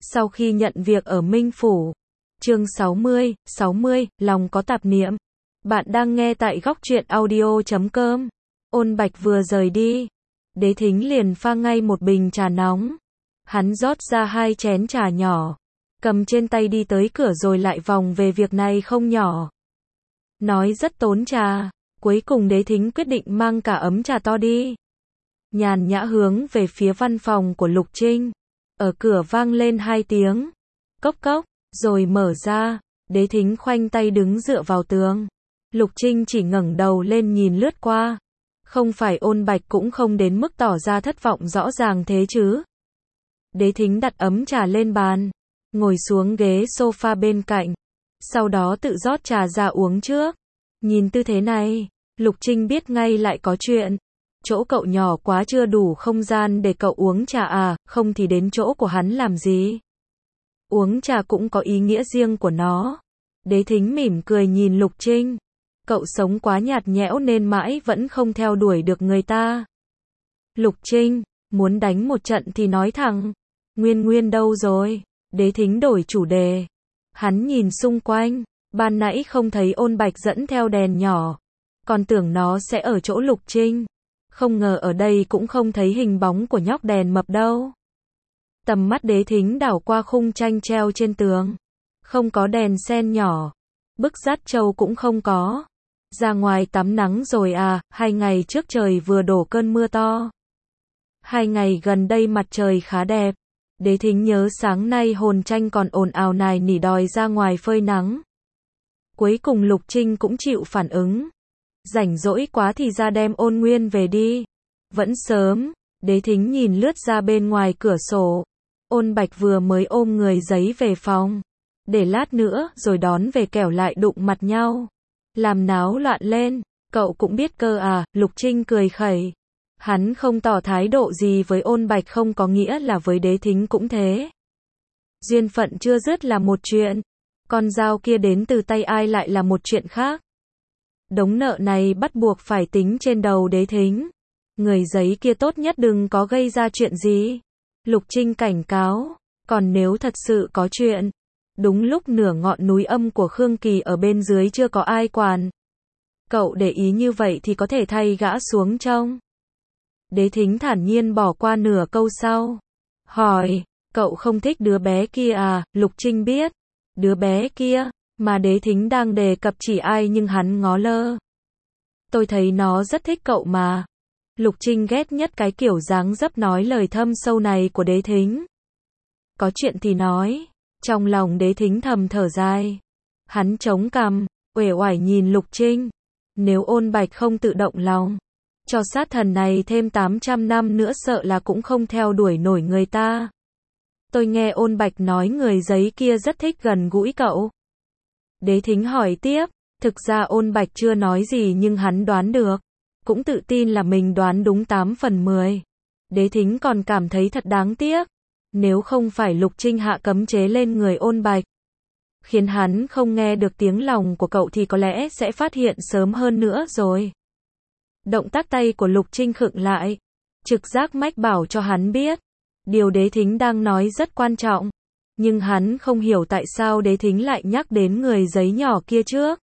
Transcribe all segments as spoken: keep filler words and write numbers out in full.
Sau khi nhận việc ở Minh Phủ. Chương sáu mươi, sáu mươi, lòng có tạp niệm. Bạn đang nghe tại góc truyện audio chấm com. Ôn Bạch vừa rời đi. Đế Thính liền pha ngay một bình trà nóng. Hắn rót ra hai chén trà nhỏ. Cầm trên tay đi tới cửa rồi lại vòng về việc này không nhỏ. Nói rất tốn trà. Cuối cùng Đế Thính quyết định mang cả ấm trà to đi. Nhàn nhã hướng về phía văn phòng của Lục Trinh. Ở cửa vang lên hai tiếng. Cốc cốc, rồi mở ra. Đế Thính khoanh tay đứng dựa vào tường. Lục Trinh chỉ ngẩng đầu lên nhìn lướt qua. Không phải Ôn Bạch cũng không đến mức tỏ ra thất vọng rõ ràng thế chứ. Đế Thính đặt ấm trà lên bàn. Ngồi xuống ghế sofa bên cạnh. Sau đó tự rót trà ra uống trước. Nhìn tư thế này, Lục Trinh biết ngay lại có chuyện. Chỗ cậu nhỏ quá chưa đủ không gian để cậu uống trà à, không thì đến chỗ của hắn làm gì. Uống trà cũng có ý nghĩa riêng của nó. Đế Thính mỉm cười nhìn Lục Trinh. Cậu sống quá nhạt nhẽo nên mãi vẫn không theo đuổi được người ta. Lục Trinh, muốn đánh một trận thì nói thẳng. Nguyên Nguyên đâu rồi? Đế Thính đổi chủ đề. Hắn nhìn xung quanh, ban nãy không thấy Ôn Bạch dẫn theo đèn nhỏ. Còn tưởng nó sẽ ở chỗ Lục Trinh. Không ngờ ở đây cũng không thấy hình bóng của nhóc đèn mập đâu. Tầm mắt Đế Thính đảo qua khung tranh treo trên tường. Không có đèn sen nhỏ. Bức dát trâu cũng không có. Ra ngoài tắm nắng rồi à, hai ngày trước trời vừa đổ cơn mưa to. Hai ngày gần đây mặt trời khá đẹp. Đế Thính nhớ sáng nay hồn tranh còn ồn ào nài nỉ đòi ra ngoài phơi nắng. Cuối cùng Lục Trinh cũng chịu phản ứng. Rảnh rỗi quá thì ra đem Ôn Nguyên về đi. Vẫn sớm, Đế Thính nhìn lướt ra bên ngoài cửa sổ. Ôn Bạch vừa mới ôm người giấy về phòng. Để lát nữa rồi đón về kẻo lại đụng mặt nhau. Làm náo loạn lên, cậu cũng biết cơ à, Lục Trinh cười khẩy. Hắn không tỏ thái độ gì với Ôn Bạch không có nghĩa là với Đế Thính cũng thế. Duyên phận chưa dứt là một chuyện. Con dao kia đến từ tay ai lại là một chuyện khác. Đống nợ này bắt buộc phải tính trên đầu Đế Thính. Người giấy kia tốt nhất đừng có gây ra chuyện gì. Lục Trinh cảnh cáo. Còn nếu thật sự có chuyện. Đúng lúc nửa ngọn núi âm của Khương Kỳ ở bên dưới chưa có ai quản. Cậu để ý như vậy thì có thể thay gã xuống trông. Đế Thính thản nhiên bỏ qua nửa câu sau. Hỏi, cậu không thích đứa bé kia à? Lục Trinh biết. Đứa bé kia, mà Đế Thính đang đề cập chỉ ai nhưng hắn ngó lơ. Tôi thấy nó rất thích cậu mà. Lục Trinh ghét nhất cái kiểu dáng dấp nói lời thâm sâu này của Đế Thính. Có chuyện thì nói. Trong lòng Đế Thính thầm thở dài. Hắn chống cằm, uể oải nhìn Lục Trinh. Nếu Ôn Bạch không tự động lòng, cho sát thần này thêm tám trăm năm nữa sợ là cũng không theo đuổi nổi người ta. Tôi nghe Ôn Bạch nói người giấy kia rất thích gần gũi cậu. Đế Thính hỏi tiếp, thực ra Ôn Bạch chưa nói gì nhưng hắn đoán được. Cũng tự tin là mình đoán đúng tám phần mười. Đế Thính còn cảm thấy thật đáng tiếc. Nếu không phải Lục Trinh hạ cấm chế lên người Ôn Bạch, khiến hắn không nghe được tiếng lòng của cậu thì có lẽ sẽ phát hiện sớm hơn nữa rồi. Động tác tay của Lục Trinh khựng lại. Trực giác mách bảo cho hắn biết. Điều Đế Thính đang nói rất quan trọng. Nhưng hắn không hiểu tại sao Đế Thính lại nhắc đến người giấy nhỏ kia trước.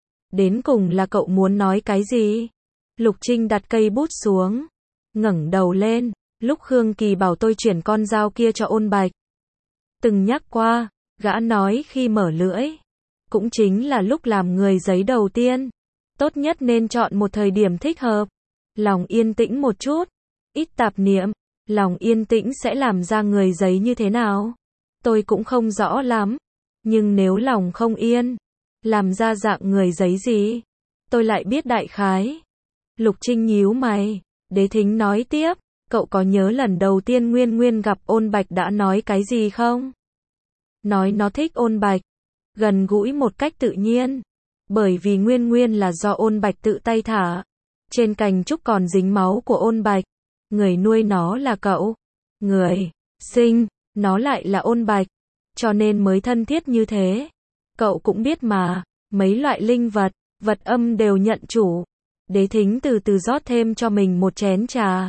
Đến cùng là cậu muốn nói cái gì? Lục Trinh đặt cây bút xuống. Ngẩng đầu lên. Lúc Khương Kỳ bảo tôi chuyển con dao kia cho Ôn Bạch. Từng nhắc qua, gã nói khi mở lưỡi. Cũng chính là lúc làm người giấy đầu tiên. Tốt nhất nên chọn một thời điểm thích hợp. Lòng yên tĩnh một chút. Ít tạp niệm. Lòng yên tĩnh sẽ làm ra người giấy như thế nào? Tôi cũng không rõ lắm. Nhưng nếu lòng không yên, làm ra dạng người giấy gì? Tôi lại biết đại khái. Lục Trinh nhíu mày. Đế Thính nói tiếp. Cậu có nhớ lần đầu tiên Nguyên Nguyên gặp Ôn Bạch đã nói cái gì không? Nói nó thích Ôn Bạch. Gần gũi một cách tự nhiên. Bởi vì Nguyên Nguyên là do Ôn Bạch tự tay thả. Trên cành trúc còn dính máu của Ôn Bạch. Người nuôi nó là cậu. Người sinh nó lại là Ôn Bạch. Cho nên mới thân thiết như thế. Cậu cũng biết mà. Mấy loại linh vật, vật âm đều nhận chủ. Đế Thính từ từ rót thêm cho mình một chén trà.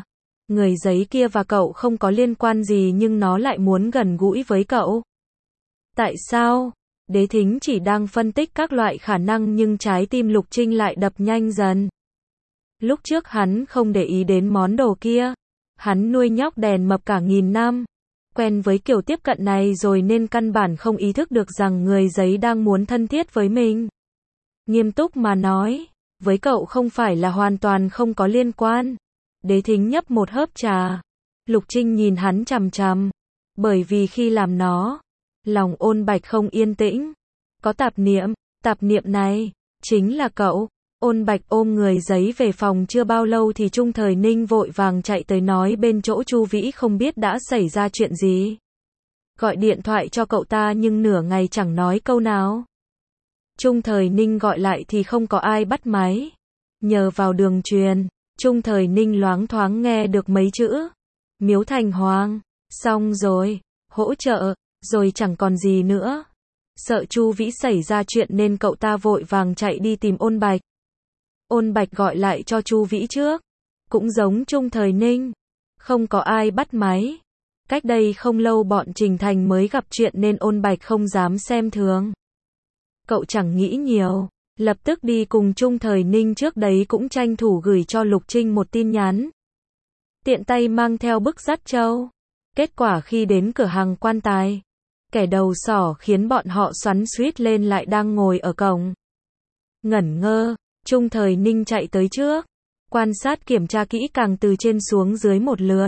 người giấy kia và cậu không có liên quan gì nhưng nó lại muốn gần gũi với cậu. Tại sao? Đế Thính chỉ đang phân tích các loại khả năng nhưng trái tim Lục Trinh lại đập nhanh dần. Lúc trước hắn không để ý đến món đồ kia. Hắn nuôi nhóc đèn mập cả nghìn năm. Quen với kiểu tiếp cận này rồi nên căn bản không ý thức được rằng người giấy đang muốn thân thiết với mình. Nghiêm túc mà nói, với cậu không phải là hoàn toàn không có liên quan. Đế Thính nhấp một hớp trà. Lục Trinh nhìn hắn chằm chằm. Bởi vì khi làm nó, lòng Ôn Bạch không yên tĩnh. Có tạp niệm, tạp niệm này, chính là cậu. Ôn Bạch ôm người giấy về phòng chưa bao lâu thì Trung Thời Ninh vội vàng chạy tới nói bên chỗ Chu Vĩ không biết đã xảy ra chuyện gì. Gọi điện thoại cho cậu ta nhưng nửa ngày chẳng nói câu nào. Trung Thời Ninh gọi lại thì không có ai bắt máy. Nhờ vào đường truyền, Trung Thời Ninh loáng thoáng nghe được mấy chữ. Miếu Thành Hoàng, xong rồi, hỗ trợ, rồi chẳng còn gì nữa. Sợ Chu Vĩ xảy ra chuyện nên cậu ta vội vàng chạy đi tìm Ôn Bạch. Ôn Bạch gọi lại cho Chu Vĩ trước. Cũng giống Trung Thời Ninh. Không có ai bắt máy. Cách đây không lâu bọn Trình Thành mới gặp chuyện nên Ôn Bạch không dám xem thường. Cậu chẳng nghĩ nhiều. Lập tức đi cùng Trung Thời Ninh trước đấy cũng tranh thủ gửi cho Lục Trinh một tin nhắn. Tiện tay mang theo bức dắt trâu. Kết quả khi đến cửa hàng quan tài, kẻ đầu sỏ khiến bọn họ xoắn xuýt lên lại đang ngồi ở cổng. Ngẩn ngơ, Trung Thời Ninh chạy tới trước, quan sát kiểm tra kỹ càng từ trên xuống dưới một lượt.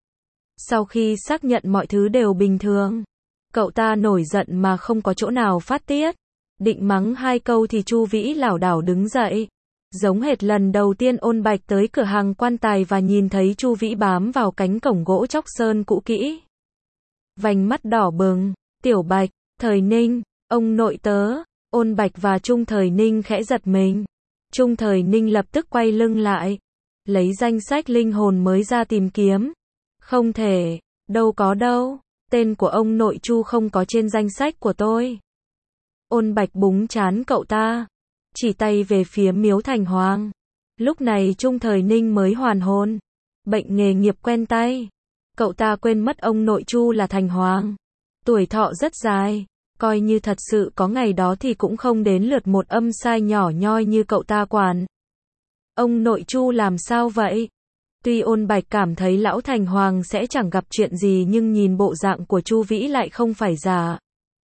Sau khi xác nhận mọi thứ đều bình thường, cậu ta nổi giận mà không có chỗ nào phát tiết. Định mắng hai câu thì Chu Vĩ lảo đảo đứng dậy. Giống hệt lần đầu tiên Ôn Bạch tới cửa hàng quan tài và nhìn thấy Chu Vĩ bám vào cánh cổng gỗ chóc sơn cũ kỹ. Vành mắt đỏ bừng, Tiểu Bạch, Thời Ninh, ông nội tớ. Ôn Bạch và Trung Thời Ninh khẽ giật mình. Trung Thời Ninh lập tức quay lưng lại, lấy danh sách linh hồn mới ra tìm kiếm. Không thể, đâu có đâu, tên của ông nội Chu không có trên danh sách của tôi. Ôn Bạch búng trán cậu ta, chỉ tay về phía Miếu Thành Hoàng. Lúc này Trung Thời Ninh mới hoàn hồn. Bệnh nghề nghiệp quen tay. Cậu ta quên mất ông nội Chu là Thành Hoàng. Tuổi thọ rất dài. Coi như thật sự có ngày đó thì cũng không đến lượt một âm sai nhỏ nhoi như cậu ta quản. Ông nội Chu làm sao vậy? Tuy Ôn Bạch cảm thấy lão Thành Hoàng sẽ chẳng gặp chuyện gì nhưng nhìn bộ dạng của Chu Vĩ lại không phải giả.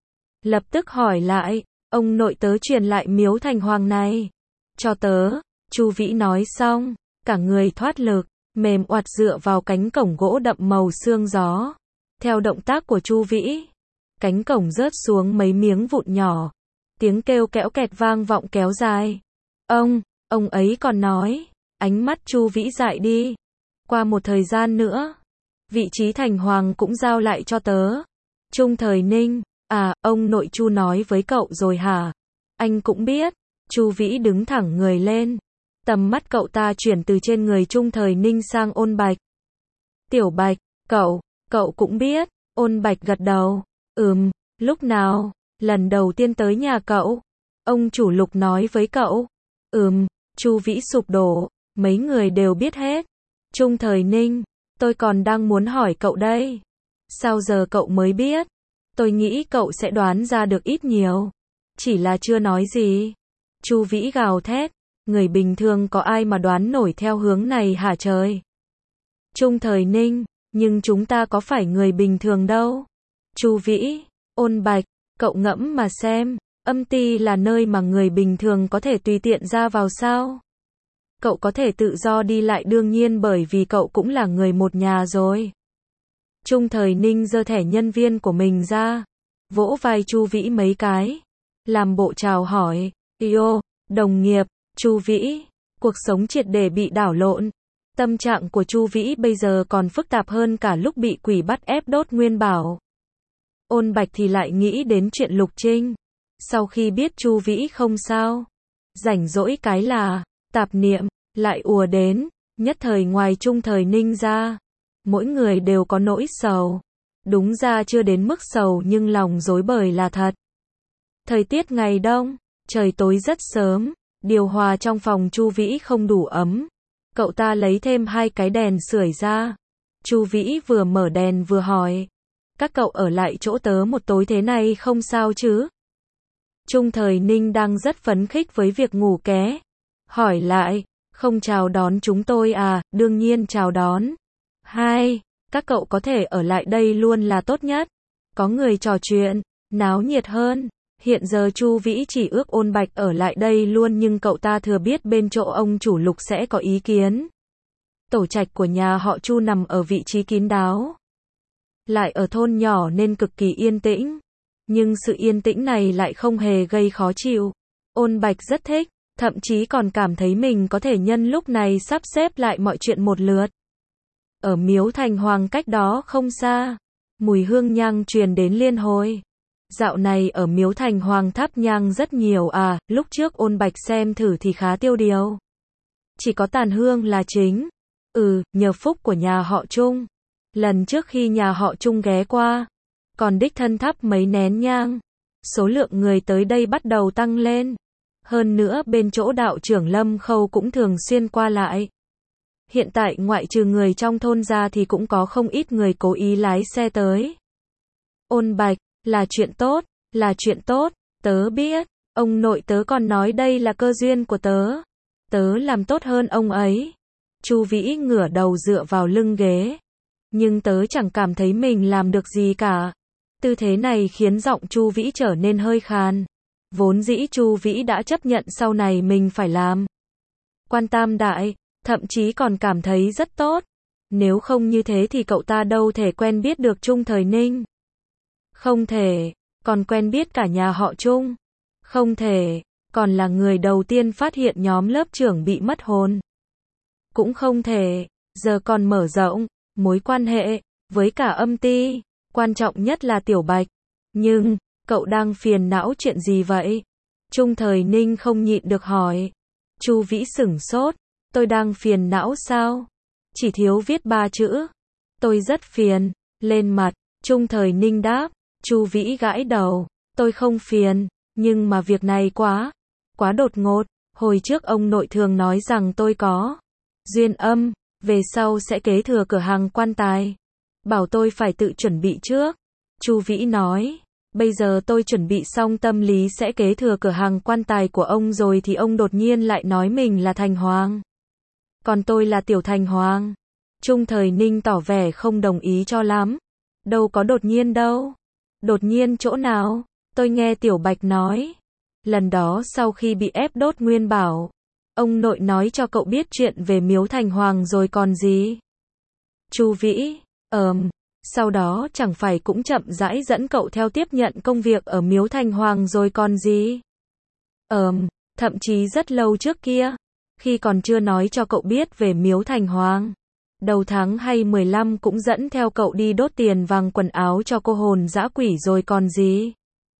Lập tức hỏi lại, ông nội tớ truyền lại Miếu Thành Hoàng này cho tớ. Chu Vĩ nói xong, cả người thoát lực, mềm oặt dựa vào cánh cổng gỗ đậm màu sương gió. Theo động tác của Chu Vĩ, cánh cổng rớt xuống mấy miếng vụn nhỏ. Tiếng kêu kẽo kẹt vang vọng kéo dài. Ông, ông ấy còn nói. Ánh mắt Chu Vĩ dại đi. Qua một thời gian nữa, vị trí Thành Hoàng cũng giao lại cho tớ. Trung Thời Ninh, à, ông nội Chu nói với cậu rồi hả? Anh cũng biết. Chu Vĩ đứng thẳng người lên. Tầm mắt cậu ta chuyển từ trên người Trung Thời Ninh sang Ôn Bạch. Tiểu Bạch, cậu, cậu cũng biết. Ôn Bạch gật đầu. Ừm, lúc nào? Lần đầu tiên tới nhà cậu. Ông chủ Lục nói với cậu. Ừm, Chu Vĩ sụp đổ. Mấy người đều biết hết. Trung Thời Ninh, tôi còn đang muốn hỏi cậu đây. Sao giờ cậu mới biết? Tôi nghĩ cậu sẽ đoán ra được ít nhiều. Chỉ là chưa nói gì. Chu Vĩ gào thét. Người bình thường có ai mà đoán nổi theo hướng này hả trời? Trung Thời Ninh, nhưng chúng ta có phải người bình thường đâu. Chu Vĩ, Ôn Bạch, cậu ngẫm mà xem, âm ty là nơi mà người bình thường có thể tùy tiện ra vào sao? Cậu có thể tự do đi lại đương nhiên bởi vì cậu cũng là người một nhà rồi. Trung Thời Ninh giơ thẻ nhân viên của mình ra, vỗ vai Chu Vĩ mấy cái, làm bộ chào hỏi. Yo, đồng nghiệp. Chu Vĩ, cuộc sống triệt để bị đảo lộn. Tâm trạng của Chu Vĩ bây giờ còn phức tạp hơn cả lúc bị quỷ bắt ép đốt nguyên bảo. Ôn Bạch thì lại nghĩ đến chuyện Lục Trinh. Sau khi biết Chu Vĩ không sao, rảnh rỗi cái là tạp niệm lại ùa đến, nhất thời ngoài Trung Thời Ninh ra, mỗi người đều có nỗi sầu. Đúng ra chưa đến mức sầu nhưng lòng rối bời là thật. Thời tiết ngày đông, trời tối rất sớm. Điều hòa trong phòng Chu Vĩ không đủ ấm. Cậu ta lấy thêm hai cái đèn sưởi ra, Chu Vĩ vừa mở đèn vừa hỏi. Các cậu ở lại chỗ tớ một tối thế này không sao chứ? Trung Thời Ninh đang rất phấn khích với việc ngủ ké. Hỏi lại, không chào đón chúng tôi à? Đương nhiên chào đón. Hai, các cậu có thể ở lại đây luôn là tốt nhất. Có người trò chuyện, náo nhiệt hơn. Hiện giờ Chu Vĩ chỉ ước Ôn Bạch ở lại đây luôn nhưng cậu ta thừa biết bên chỗ ông chủ Lục sẽ có ý kiến. Tổ trạch của nhà họ Chu nằm ở vị trí kín đáo. Lại ở thôn nhỏ nên cực kỳ yên tĩnh. Nhưng sự yên tĩnh này lại không hề gây khó chịu. Ôn Bạch rất thích, thậm chí còn cảm thấy mình có thể nhân lúc này sắp xếp lại mọi chuyện một lượt. Ở miếu Thành Hoàng cách đó không xa, mùi hương nhang truyền đến liên hồi. Dạo này ở miếu Thành Hoàng thắp nhang rất nhiều à, lúc trước Ôn Bạch xem thử thì khá tiêu điều. Chỉ có tàn hương là chính. Ừ, nhờ phúc của nhà họ Trung. Lần trước khi nhà họ Trung ghé qua, còn đích thân thắp mấy nén nhang. Số lượng người tới đây bắt đầu tăng lên. Hơn nữa bên chỗ đạo trưởng Lâm Khâu cũng thường xuyên qua lại. Hiện tại ngoại trừ người trong thôn ra thì cũng có không ít người cố ý lái xe tới. Ôn Bạch, là chuyện tốt, là chuyện tốt, tớ biết, ông nội tớ còn nói đây là cơ duyên của tớ. Tớ làm tốt hơn ông ấy. Chu Vĩ ngửa đầu dựa vào lưng ghế. Nhưng tớ chẳng cảm thấy mình làm được gì cả. Tư thế này khiến giọng Chu Vĩ trở nên hơi khàn. Vốn dĩ Chu Vĩ đã chấp nhận sau này mình phải làm quan tam đại, thậm chí còn cảm thấy rất tốt. Nếu không như thế thì cậu ta đâu thể quen biết được Trung Thời Ninh. Không thể, còn quen biết cả nhà họ Trung. Không thể, còn là người đầu tiên phát hiện nhóm lớp trưởng bị mất hồn. Cũng không thể, giờ còn mở rộng mối quan hệ với cả Âm Ti, quan trọng nhất là Tiểu Bạch. Nhưng, cậu đang phiền não chuyện gì vậy? Trung Thời Ninh không nhịn được hỏi. Chu Vĩ sửng sốt, tôi đang phiền não sao? Chỉ thiếu viết ba chữ. Tôi rất phiền, lên mặt. Trung Thời Ninh đáp. Chu Vĩ gãi đầu, tôi không phiền, nhưng mà việc này quá, quá đột ngột. Hồi trước ông nội thường nói rằng tôi có duyên âm, về sau sẽ kế thừa cửa hàng quan tài. Bảo tôi phải tự chuẩn bị trước. Chu Vĩ nói, bây giờ tôi chuẩn bị xong tâm lý sẽ kế thừa cửa hàng quan tài của ông rồi thì ông đột nhiên lại nói mình là Thành Hoàng. Còn tôi là Tiểu Thành Hoàng. Trung Thời Ninh tỏ vẻ không đồng ý cho lắm. Đâu có đột nhiên đâu. Đột nhiên chỗ nào? Tôi nghe Tiểu Bạch nói. Lần đó sau khi bị ép đốt nguyên bảo, ông nội nói cho cậu biết chuyện về miếu Thành Hoàng rồi còn gì? Chu Vĩ, ờm, sau đó chẳng phải cũng chậm rãi dẫn cậu theo tiếp nhận công việc ở miếu Thành Hoàng rồi còn gì? Ờm, thậm chí rất lâu trước kia, khi còn chưa nói cho cậu biết về miếu Thành Hoàng. Đầu tháng hay mười lăm cũng dẫn theo cậu đi đốt tiền vàng quần áo cho cô hồn dã quỷ rồi còn gì?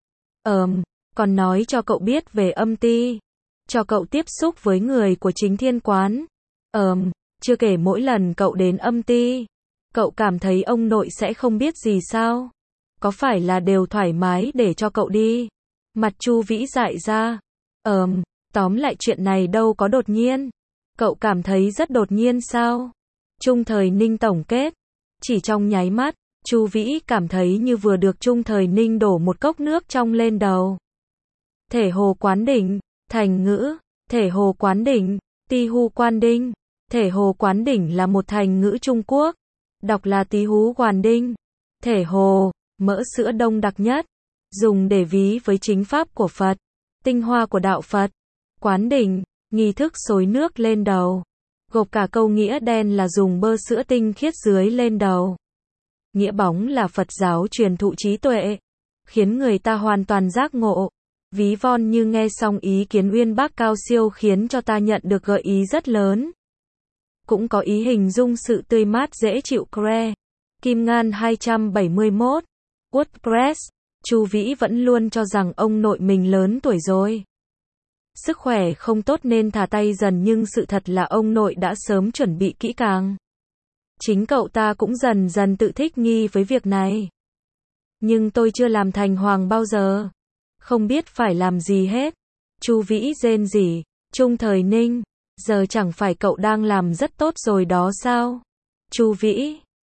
Ờm, còn nói cho cậu biết về Âm Ti. Cho cậu tiếp xúc với người của Chính Thiên Quán. Ờm, chưa kể mỗi lần cậu đến Âm Ti, cậu cảm thấy ông nội sẽ không biết gì sao? Có phải là đều thoải mái để cho cậu đi? Mặt Chu Vĩ dại ra. Ờm, tóm lại chuyện này đâu có đột nhiên. Cậu cảm thấy rất đột nhiên sao? Trung Thời Ninh tổng kết. Chỉ trong nháy mắt, Chu Vĩ cảm thấy như vừa được Trung Thời Ninh đổ một cốc nước trong lên đầu. Thể hồ quán đỉnh, thành ngữ, thể hồ quán đỉnh, ti hu quan đinh. Thể hồ quán đỉnh là một thành ngữ Trung Quốc. Đọc là tí hú hoàn đinh. Thể hồ, mỡ sữa đông đặc nhất. Dùng để ví với chính pháp của Phật. Tinh hoa của đạo Phật. Quán đỉnh, nghi thức xối nước lên đầu. Gộp cả câu nghĩa đen là dùng bơ sữa tinh khiết dưới lên đầu. Nghĩa bóng là Phật giáo truyền thụ trí tuệ. Khiến người ta hoàn toàn giác ngộ. Ví von như nghe xong ý kiến uyên bác cao siêu khiến cho ta nhận được gợi ý rất lớn. Cũng có ý hình dung sự tươi mát dễ chịu cre. Kim Ngan hai trăm bảy mươi mốt. WordPress. Chu Vĩ vẫn luôn cho rằng ông nội mình lớn tuổi rồi. Sức khỏe không tốt nên thả tay dần nhưng sự thật là ông nội đã sớm chuẩn bị kỹ càng. Chính cậu ta cũng dần dần tự thích nghi với việc này. Nhưng tôi chưa làm Thành Hoàng bao giờ. Không biết phải làm gì hết. Chu Vĩ rên rỉ. Trung Thời Ninh, giờ chẳng phải cậu đang làm rất tốt rồi đó sao? Chu Vĩ,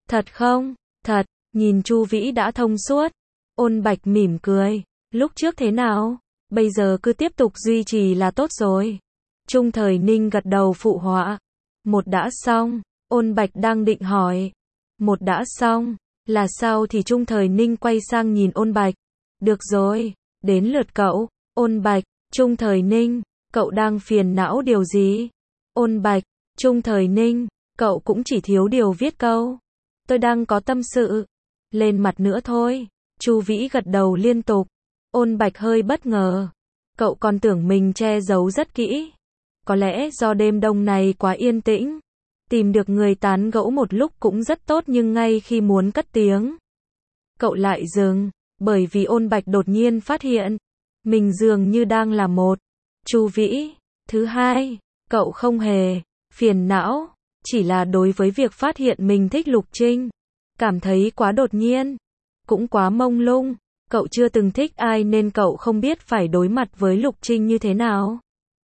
Thật không? Thật, nhìn Chu Vĩ đã thông suốt. Ôn Bạch mỉm cười. Lúc trước thế nào? Bây giờ cứ tiếp tục duy trì là tốt rồi. Trung Thời Ninh gật đầu phụ họa. Một đã xong, Ôn Bạch đang định hỏi. Một đã xong, là sao thì Trung Thời Ninh quay sang nhìn Ôn Bạch. Được rồi, đến lượt cậu. Ôn Bạch, Trung Thời Ninh, cậu đang phiền não điều gì? Ôn Bạch, Trung Thời Ninh, cậu cũng chỉ thiếu điều viết câu. Tôi đang có tâm sự. Lên mặt nữa thôi. Chu Vĩ gật đầu liên tục. Ôn Bạch hơi bất ngờ. Cậu còn tưởng mình che giấu rất kỹ. Có lẽ do đêm đông này quá yên tĩnh. Tìm được người tán gẫu một lúc cũng rất tốt nhưng ngay khi muốn cất tiếng. Cậu lại dừng, bởi vì Ôn Bạch đột nhiên phát hiện. Mình dường như đang là một. Chu Vĩ. Thứ hai, cậu không hề phiền não. Chỉ là đối với việc phát hiện mình thích Lục Trinh. Cảm thấy quá đột nhiên. Cũng quá mông lung. Cậu chưa từng thích ai nên cậu không biết phải đối mặt với Lục Trinh như thế nào.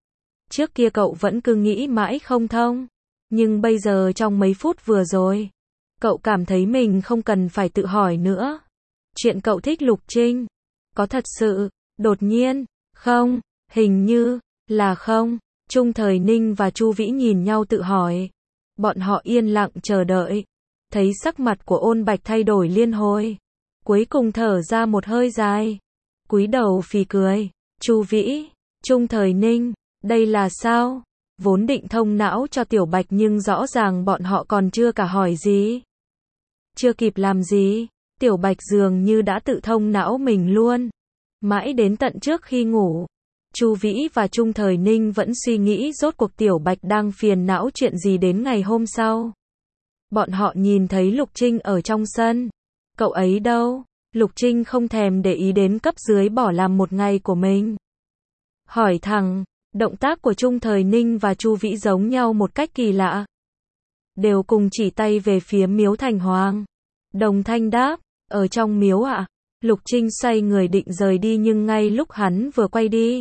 Trước kia cậu vẫn cứ nghĩ mãi không thông. Nhưng bây giờ trong mấy phút vừa rồi, cậu cảm thấy mình không cần phải tự hỏi nữa. Chuyện cậu thích Lục Trinh, có thật sự, đột nhiên, không, hình như, là không. Trung Thời Ninh và Chu Vĩ nhìn nhau tự hỏi. Bọn họ yên lặng chờ đợi. Thấy sắc mặt của Ôn Bạch thay đổi liên hồi. Cuối cùng thở ra một hơi dài. Cúi đầu phì cười. Chu Vĩ, Trung Thời Ninh, đây là sao? Vốn định thông não cho Tiểu Bạch nhưng rõ ràng bọn họ còn chưa cả hỏi gì. Chưa kịp làm gì, Tiểu Bạch dường như đã tự thông não mình luôn. Mãi đến tận trước khi ngủ, Chu Vĩ và Trung Thời Ninh vẫn suy nghĩ rốt cuộc Tiểu Bạch đang phiền não chuyện gì đến ngày hôm sau. Bọn họ nhìn thấy Lục Trinh ở trong sân. Cậu ấy đâu? Lục Trinh không thèm để ý đến cấp dưới bỏ làm một ngày của mình. Hỏi thẳng, động tác của Trung Thời Ninh và Chu Vĩ giống nhau một cách kỳ lạ. Đều cùng chỉ tay về phía miếu Thành Hoàng. Đồng thanh đáp, ở trong miếu ạ. À? Lục Trinh xoay người định rời đi nhưng ngay lúc hắn vừa quay đi.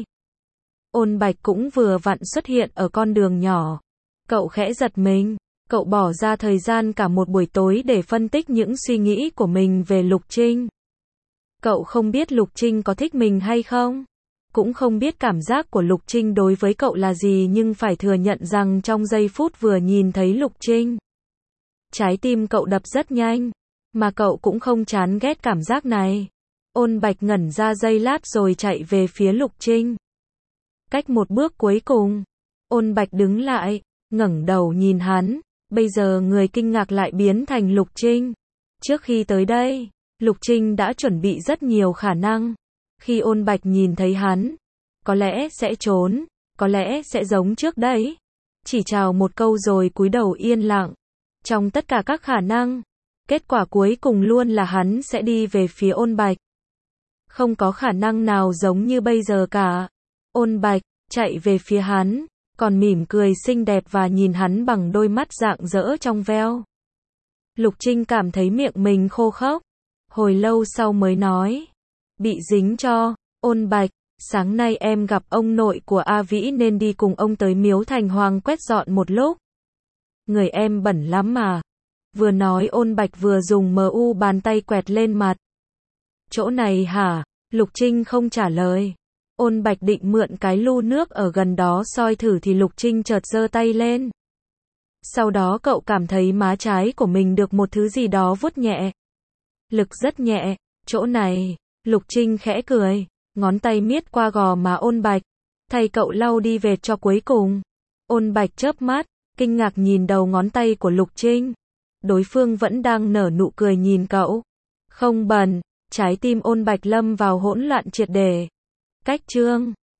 Ôn Bạch cũng vừa vặn xuất hiện ở con đường nhỏ. Cậu khẽ giật mình. Cậu bỏ ra thời gian cả một buổi tối để phân tích những suy nghĩ của mình về Lục Trinh. Cậu không biết Lục Trinh có thích mình hay không. Cũng không biết cảm giác của Lục Trinh đối với cậu là gì nhưng phải thừa nhận rằng trong giây phút vừa nhìn thấy Lục Trinh, trái tim cậu đập rất nhanh. Mà cậu cũng không chán ghét cảm giác này. Ôn Bạch ngẩn ra giây lát rồi chạy về phía Lục Trinh. Cách một bước cuối cùng, Ôn Bạch đứng lại, ngẩng đầu nhìn hắn. Bây giờ người kinh ngạc lại biến thành Lục Trinh. Trước khi tới đây, Lục Trinh đã chuẩn bị rất nhiều khả năng. Khi Ôn Bạch nhìn thấy hắn, có lẽ sẽ trốn, có lẽ sẽ giống trước đấy. Chỉ chào một câu rồi cúi đầu yên lặng. Trong tất cả các khả năng, kết quả cuối cùng luôn là hắn sẽ đi về phía Ôn Bạch. Không có khả năng nào giống như bây giờ cả. Ôn Bạch chạy về phía hắn, còn mỉm cười xinh đẹp và nhìn hắn bằng đôi mắt rạng rỡ trong veo. Lục Trinh cảm thấy miệng mình khô khốc. Hồi lâu sau mới nói. Bị dính cho. Ôn Bạch, sáng nay em gặp ông nội của A Vĩ nên đi cùng ông tới miếu Thành Hoàng quét dọn một lúc. Người em bẩn lắm mà. Vừa nói Ôn Bạch vừa dùng mu bàn tay quẹt lên mặt. Chỗ này hả? Lục Trinh không trả lời. Ôn Bạch định mượn cái lu nước ở gần đó soi thử thì Lục Trinh chợt giơ tay lên. Sau đó cậu cảm thấy má trái của mình được một thứ gì đó vuốt nhẹ. Lực rất nhẹ. Chỗ này. Lục Trinh khẽ cười. Ngón tay miết qua gò má Ôn Bạch. Thay cậu lau đi vệt cho cuối cùng. Ôn Bạch chớp mắt, kinh ngạc nhìn đầu ngón tay của Lục Trinh. Đối phương vẫn đang nở nụ cười nhìn cậu. Không bẩn. Trái tim Ôn Bạch lâm vào hỗn loạn triệt để. Cách chương